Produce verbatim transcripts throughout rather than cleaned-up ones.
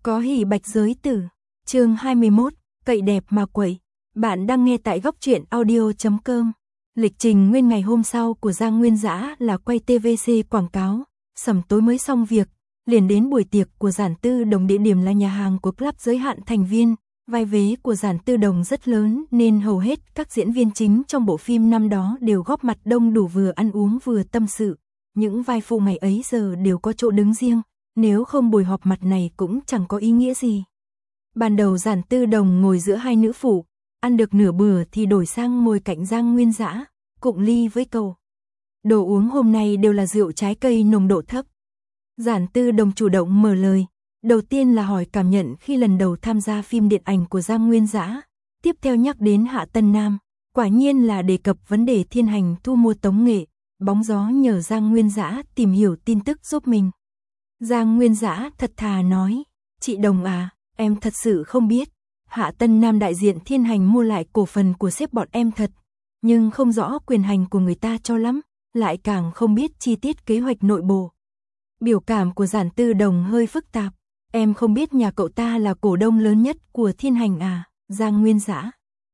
Có hỉ bạch giới tử, chương hai mươi mốt, cậy đẹp mà quậy. Bạn đang nghe tại góc truyện audio chấm com. Lịch trình nguyên ngày hôm sau của Giang Nguyên Dã là quay tê vê xê quảng cáo, sẩm tối mới xong việc, liền đến buổi tiệc của Giản Tư Đồng, địa điểm là nhà hàng của club giới hạn thành viên. Vai vế của Giản Tư Đồng rất lớn nên hầu hết các diễn viên chính trong bộ phim năm đó đều góp mặt đông đủ, vừa ăn uống vừa tâm sự. Những vai phụ ngày ấy giờ đều có chỗ đứng riêng, nếu không buổi họp mặt này cũng chẳng có ý nghĩa gì. Ban đầu Giản Tư Đồng ngồi giữa hai nữ phụ, ăn được nửa bữa thì đổi sang ngồi cạnh Giang Nguyên Dã, cụng ly với cậu. Đồ uống hôm nay đều là rượu trái cây nồng độ thấp. Giản Tư Đồng chủ động mở lời, đầu tiên là hỏi cảm nhận khi lần đầu tham gia phim điện ảnh của Giang Nguyên Dã, tiếp theo nhắc đến Hạ Tân Nam, quả nhiên là đề cập vấn đề Thiên Hành thu mua tống nghệ, bóng gió nhờ Giang Nguyên Dã tìm hiểu tin tức giúp mình. Giang Nguyên Dã thật thà nói, chị Đồng à, em thật sự không biết, Hạ Tân Nam đại diện Thiên Hành mua lại cổ phần của sếp bọn em thật, nhưng không rõ quyền hành của người ta cho lắm, lại càng không biết chi tiết kế hoạch nội bộ. Biểu cảm của Giản Tư Đồng hơi phức tạp, em không biết nhà cậu ta là cổ đông lớn nhất của Thiên Hành à, Giang Nguyên Dã.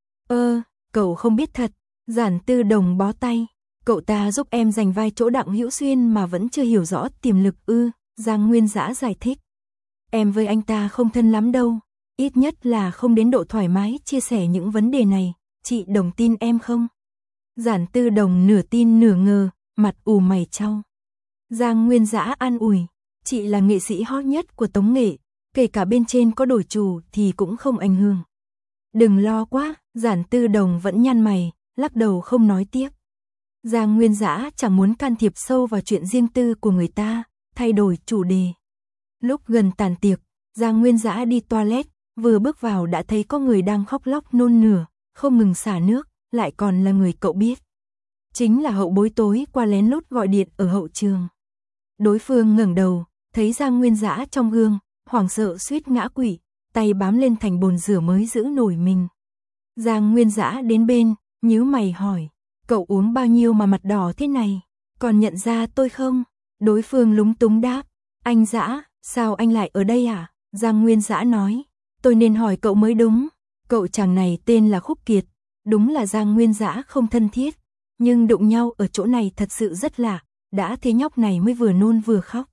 Ơ, cậu không biết thật, Giản Tư Đồng bó tay, cậu ta giúp em giành vai chỗ Đặng Hữu Xuyên mà vẫn chưa hiểu rõ tiềm lực ư, Giang Nguyên Dã giải thích. Em với anh ta không thân lắm đâu, ít nhất là không đến độ thoải mái chia sẻ những vấn đề này, chị Đồng tin em không? Giản Tư Đồng nửa tin nửa ngờ, mặt ù mày chau. Giang Nguyên Dã an ủi, chị là nghệ sĩ hot nhất của tống nghệ, kể cả bên trên có đổi chủ thì cũng không ảnh hưởng. Đừng lo quá, Giản Tư Đồng vẫn nhăn mày, lắc đầu không nói tiếp. Giang Nguyên Dã chẳng muốn can thiệp sâu vào chuyện riêng tư của người ta, thay đổi chủ đề. Lúc gần tàn tiệc, Giang Nguyên Dã đi toilet, vừa bước vào đã thấy có người đang khóc lóc nôn nửa, không ngừng xả nước, lại còn là người cậu biết. Chính là hậu bối tối qua lén lút gọi điện ở hậu trường. Đối phương ngẩng đầu, thấy Giang Nguyên Dã trong gương, hoảng sợ suýt ngã quỵ, tay bám lên thành bồn rửa mới giữ nổi mình. Giang Nguyên Dã đến bên, nhíu mày hỏi, cậu uống bao nhiêu mà mặt đỏ thế này, còn nhận ra tôi không? Đối phương lúng túng đáp, anh Dã, sao anh lại ở đây à? Giang Nguyên Dã nói, tôi nên hỏi cậu mới đúng, cậu chàng này tên là Khúc Kiệt, đúng là Giang Nguyên Dã không thân thiết, nhưng đụng nhau ở chỗ này thật sự rất lạ, đã thế nhóc này mới vừa nôn vừa khóc.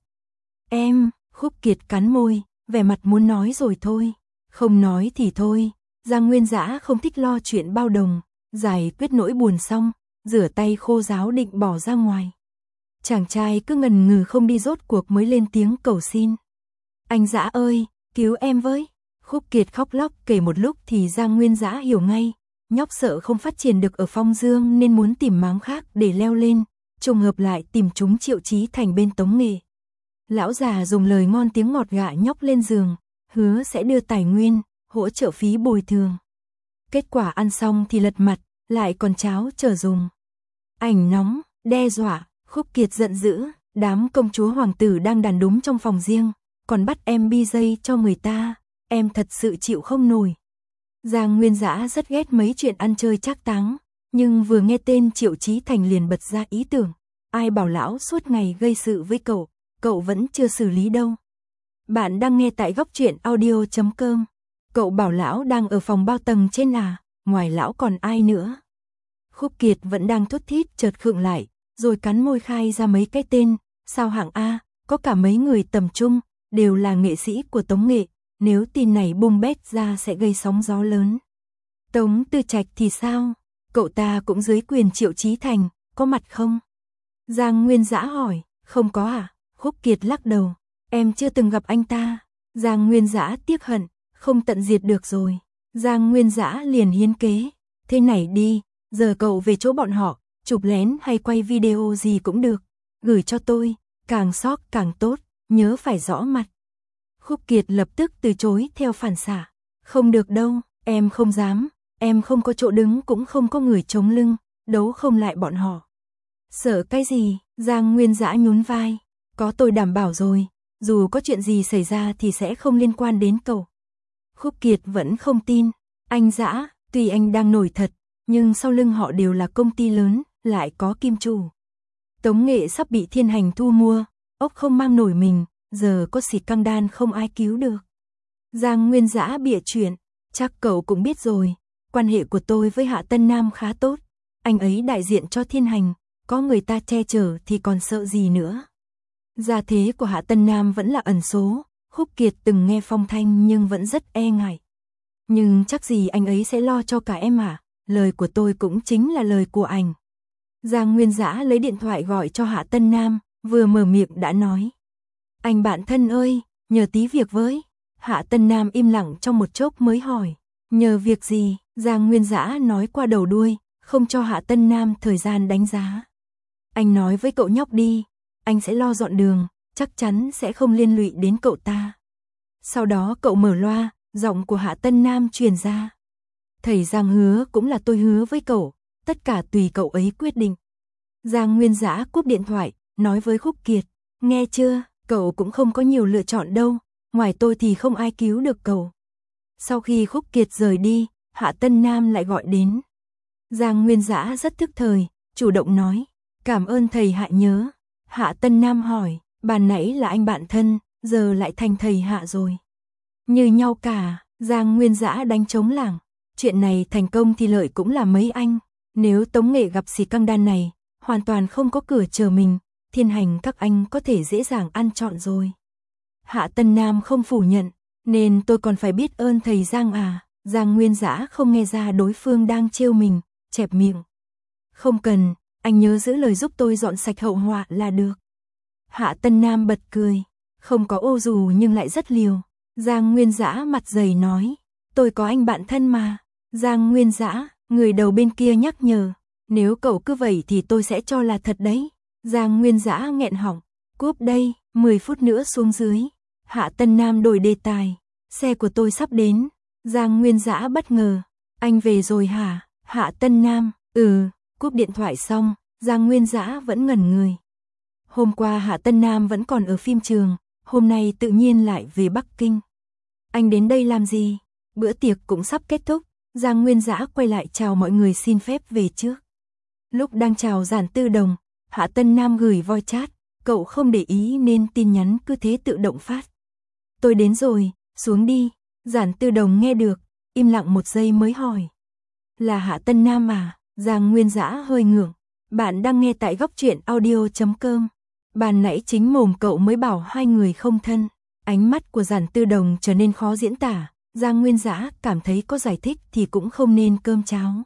Em, Khúc Kiệt cắn môi, vẻ mặt muốn nói rồi thôi, không nói thì thôi. Giang Nguyên Dã không thích lo chuyện bao đồng, giải quyết nỗi buồn xong, rửa tay khô ráo định bỏ ra ngoài. Chàng trai cứ ngần ngừ không đi, rốt cuộc mới lên tiếng cầu xin. Anh Dã ơi, cứu em với. Khúc Kiệt khóc lóc kể một lúc thì Giang Nguyên Dã hiểu ngay, nhóc sợ không phát triển được ở Phong Dương nên muốn tìm máng khác để leo lên, trùng hợp lại tìm chúng Triệu Chí Thành bên tống nghệ. Lão già dùng lời ngon tiếng ngọt gạ nhóc lên giường, hứa sẽ đưa tài nguyên, hỗ trợ phí bồi thường. Kết quả ăn xong thì lật mặt, lại còn cháo chờ dùng. Ảnh nóng, đe dọa, Khúc Kiệt giận dữ, đám công chúa hoàng tử đang đàn đúm trong phòng riêng, còn bắt em bi dây cho người ta, em thật sự chịu không nổi. Giang Nguyên Dã rất ghét mấy chuyện ăn chơi trác táng, nhưng vừa nghe tên Triệu Chí Thành liền bật ra ý tưởng, ai bảo lão suốt ngày gây sự với cậu, cậu vẫn chưa xử lý đâu. Bạn đang nghe tại góc truyện audio chấm com. Cậu bảo lão đang ở phòng bao tầng trên à, ngoài lão còn ai nữa? Khúc Kiệt vẫn đang thốt thít chợt khựng lại, rồi cắn môi khai ra mấy cái tên, sao hạng A, có cả mấy người tầm trung, đều là nghệ sĩ của tống nghệ, nếu tin này bung bét ra sẽ gây sóng gió lớn. Tống Tư Trạch thì sao? Cậu ta cũng dưới quyền Triệu Chí Thành, có mặt không? Giang Nguyên Dã hỏi, không có à? Khúc Kiệt lắc đầu, em chưa từng gặp anh ta. Giang Nguyên Dã tiếc hận, không tận diệt được rồi. Giang Nguyên Dã liền hiến kế, thế này đi, giờ cậu về chỗ bọn họ, chụp lén hay quay video gì cũng được, gửi cho tôi, càng sót càng tốt, nhớ phải rõ mặt. Khúc Kiệt lập tức từ chối theo phản xạ, không được đâu, em không dám, em không có chỗ đứng cũng không có người chống lưng, đấu không lại bọn họ. Sợ cái gì? Giang Nguyên Dã nhún vai, có tôi đảm bảo rồi, dù có chuyện gì xảy ra thì sẽ không liên quan đến cậu. Khúc Kiệt vẫn không tin, anh Dã, tuy anh đang nổi thật, nhưng sau lưng họ đều là công ty lớn, lại có kim chủ. Tống nghệ sắp bị Thiên Hành thu mua, ốc không mang nổi mình, giờ có xịt căng đan không ai cứu được. Giang Nguyên Dã bịa chuyện, chắc cậu cũng biết rồi, quan hệ của tôi với Hạ Tân Nam khá tốt, anh ấy đại diện cho Thiên Hành, có người ta che chở thì còn sợ gì nữa. Gia thế của Hạ Tân Nam vẫn là ẩn số, Khúc Kiệt từng nghe phong thanh nhưng vẫn rất e ngại. Nhưng chắc gì anh ấy sẽ lo cho cả em à, lời của tôi cũng chính là lời của anh. Giang Nguyên Dã lấy điện thoại gọi cho Hạ Tân Nam, vừa mở miệng đã nói. Anh bạn thân ơi, nhờ tí việc với. Hạ Tân Nam im lặng trong một chốc mới hỏi. Nhờ việc gì? Giang Nguyên Dã nói qua đầu đuôi, không cho Hạ Tân Nam thời gian đánh giá. Anh nói với cậu nhóc đi, anh sẽ lo dọn đường, chắc chắn sẽ không liên lụy đến cậu ta. Sau đó cậu mở loa, giọng của Hạ Tân Nam truyền ra. Thầy Giang hứa cũng là tôi hứa với cậu, tất cả tùy cậu ấy quyết định. Giang Nguyên Dã cúp điện thoại, nói với Khúc Kiệt, nghe chưa, cậu cũng không có nhiều lựa chọn đâu, ngoài tôi thì không ai cứu được cậu. Sau khi Khúc Kiệt rời đi, Hạ Tân Nam lại gọi đến. Giang Nguyên Dã rất thức thời, chủ động nói, cảm ơn thầy Hạ nhớ. Hạ Tân Nam hỏi, ban nãy là anh bạn thân, giờ lại thành thầy Hạ rồi. Như nhau cả, Giang Nguyên Dã đánh trống lảng. Chuyện này thành công thì lợi cũng là mấy anh. Nếu Tống Nghệ gặp xì căng đan này, hoàn toàn không có cửa chờ mình, Thiên Hành các anh có thể dễ dàng ăn trọn rồi. Hạ Tân Nam không phủ nhận, nên tôi còn phải biết ơn thầy Giang à. Giang Nguyên Dã không nghe ra đối phương đang trêu mình, chẹp miệng. Không cần, anh nhớ giữ lời giúp tôi dọn sạch hậu họa là được. Hạ Tân Nam bật cười, không có ô dù nhưng lại rất liều. Giang Nguyên Dã mặt dày nói, tôi có anh bạn thân mà. Giang Nguyên Dã, người đầu bên kia nhắc nhở, nếu cậu cứ vậy thì tôi sẽ cho là thật đấy. Giang Nguyên Dã nghẹn họng, cúp đây, mười phút nữa xuống dưới. Hạ Tân Nam đổi đề tài, xe của tôi sắp đến. Giang Nguyên Dã bất ngờ, anh về rồi hả? Hạ Tân Nam, ừ, cúp điện thoại xong, Giang Nguyên Dã vẫn ngẩn người. Hôm qua Hạ Tân Nam vẫn còn ở phim trường, hôm nay tự nhiên lại về Bắc Kinh. Anh đến đây làm gì? Bữa tiệc cũng sắp kết thúc, Giang Nguyên Dã quay lại chào mọi người xin phép về trước. Lúc đang chào Giản Tư Đồng, Hạ Tân Nam gửi voice chat, cậu không để ý nên tin nhắn cứ thế tự động phát. Tôi đến rồi, xuống đi. Giản Tư Đồng nghe được, im lặng một giây mới hỏi. Là Hạ Tân Nam à? Giang Nguyên Dã hơi ngượng. Bạn đang nghe tại góc truyện audio chấm com. Ban nãy chính mồm cậu mới bảo hai người không thân. Ánh mắt của Giản Tư Đồng trở nên khó diễn tả. Giang Nguyên Dã cảm thấy có giải thích thì cũng không nên cơm cháo.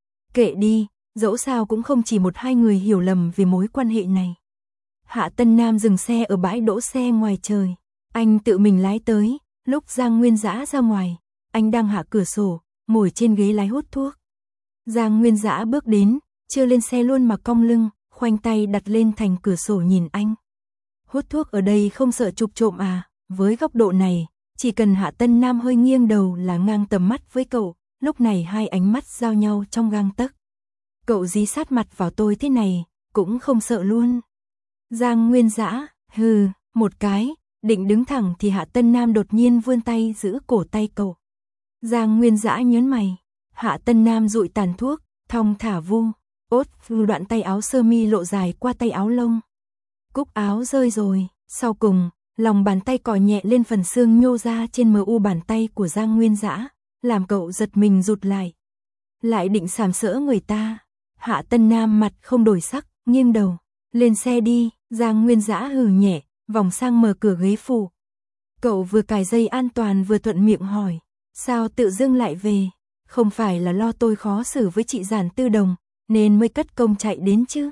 Kệ đi, dẫu sao cũng không chỉ một hai người hiểu lầm về mối quan hệ này. Hạ Tân Nam dừng xe ở bãi đỗ xe ngoài trời. Anh tự mình lái tới. Lúc Giang Nguyên Dã ra ngoài, anh đang hạ cửa sổ, ngồi trên ghế lái hút thuốc. Giang Nguyên Dã bước đến, chưa lên xe luôn mà cong lưng, khoanh tay đặt lên thành cửa sổ nhìn anh. Hút thuốc ở đây không sợ chụp trộm à? Với góc độ này, chỉ cần Hạ Tân Nam hơi nghiêng đầu là ngang tầm mắt với cậu. Lúc này hai ánh mắt giao nhau trong gang tấc. Cậu dí sát mặt vào tôi thế này, cũng không sợ luôn. Giang Nguyên Dã, hừ, một cái. Định đứng thẳng thì Hạ Tân Nam đột nhiên vươn tay giữ cổ tay cậu. Giang Nguyên Dã nhớn mày. Hạ Tân Nam dụi tàn thuốc, thong thả vu, ốt đoạn tay áo sơ mi lộ dài qua tay áo lông. Cúc áo rơi rồi, sau cùng, lòng bàn tay cọ nhẹ lên phần xương nhô ra trên mờ u bàn tay của Giang Nguyên Dã, làm cậu giật mình rụt lại. Lại định sàm sỡ người ta. Hạ Tân Nam mặt không đổi sắc, nghiêng đầu. Lên xe đi, Giang Nguyên Dã hừ nhẹ. Vòng sang mở cửa ghế phụ. Cậu vừa cài dây an toàn vừa thuận miệng hỏi. Sao tự dưng lại về? Không phải là lo tôi khó xử với chị Giản Tư Đồng, nên mới cất công chạy đến chứ?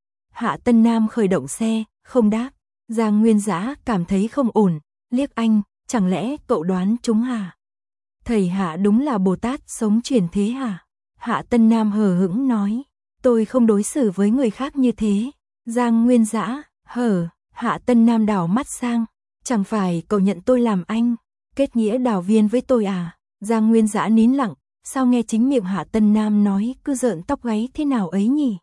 Hạ Tân Nam khởi động xe, không đáp. Giang Nguyên Dã cảm thấy không ổn, liếc anh, chẳng lẽ cậu đoán trúng hả? Thầy Hạ đúng là Bồ Tát sống chuyển thế hả? Hạ Tân Nam hờ hững nói. Tôi không đối xử với người khác như thế. Giang Nguyên Dã, hờ. Hạ Tân Nam đảo mắt sang, chẳng phải cậu nhận tôi làm anh, kết nghĩa đào viên với tôi à? Giang Nguyên Dã nín lặng, sao nghe chính miệng Hạ Tân Nam nói cứ rợn tóc gáy thế nào ấy nhỉ?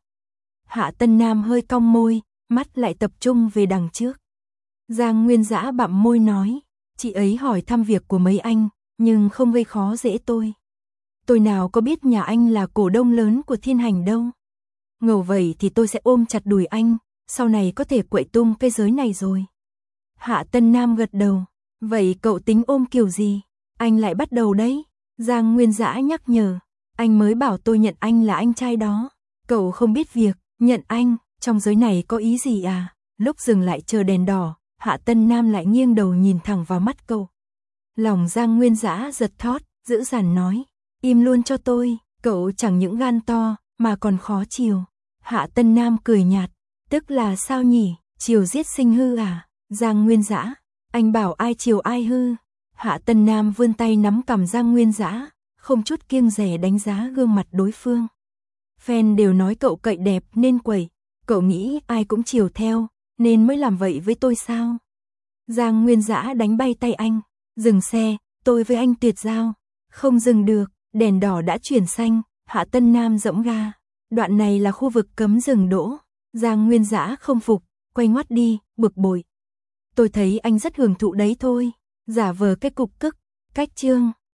Hạ Tân Nam hơi cong môi, mắt lại tập trung về đằng trước. Giang Nguyên Dã bặm môi nói, chị ấy hỏi thăm việc của mấy anh, nhưng không gây khó dễ tôi. Tôi nào có biết nhà anh là cổ đông lớn của Thiên Hành đâu. Ngầu vậy thì tôi sẽ ôm chặt đùi anh. Sau này có thể quậy tung cái giới này rồi. Hạ Tân Nam gật đầu. Vậy cậu tính ôm kiểu gì? Anh lại bắt đầu đấy. Giang Nguyên Dã nhắc nhở. Anh mới bảo tôi nhận anh là anh trai đó. Cậu không biết việc, nhận anh, trong giới này có ý gì à? Lúc dừng lại chờ đèn đỏ, Hạ Tân Nam lại nghiêng đầu nhìn thẳng vào mắt cậu. Lòng Giang Nguyên Dã giật thót, dữ dằn nói. Im luôn cho tôi, cậu chẳng những gan to, mà còn khó chiều. Hạ Tân Nam cười nhạt. Tức là sao nhỉ? Chiều giết sinh hư à? Giang Nguyên Dã, anh bảo ai chiều ai hư? Hạ Tân Nam vươn tay nắm cằm Giang Nguyên Dã, không chút kiêng dè đánh giá gương mặt đối phương. Fan đều nói cậu cậy đẹp nên quẩy, cậu nghĩ ai cũng chiều theo, nên mới làm vậy với tôi sao? Giang Nguyên Dã đánh bay tay anh, dừng xe, tôi với anh tuyệt giao. Không dừng được, đèn đỏ đã chuyển xanh, Hạ Tân Nam giẫm ga. Đoạn này là khu vực cấm dừng đỗ. Giang Nguyên Dã không phục, quay ngoắt đi, bực bội. Tôi thấy anh rất hưởng thụ đấy thôi, giả vờ cái cục cức, cách trương.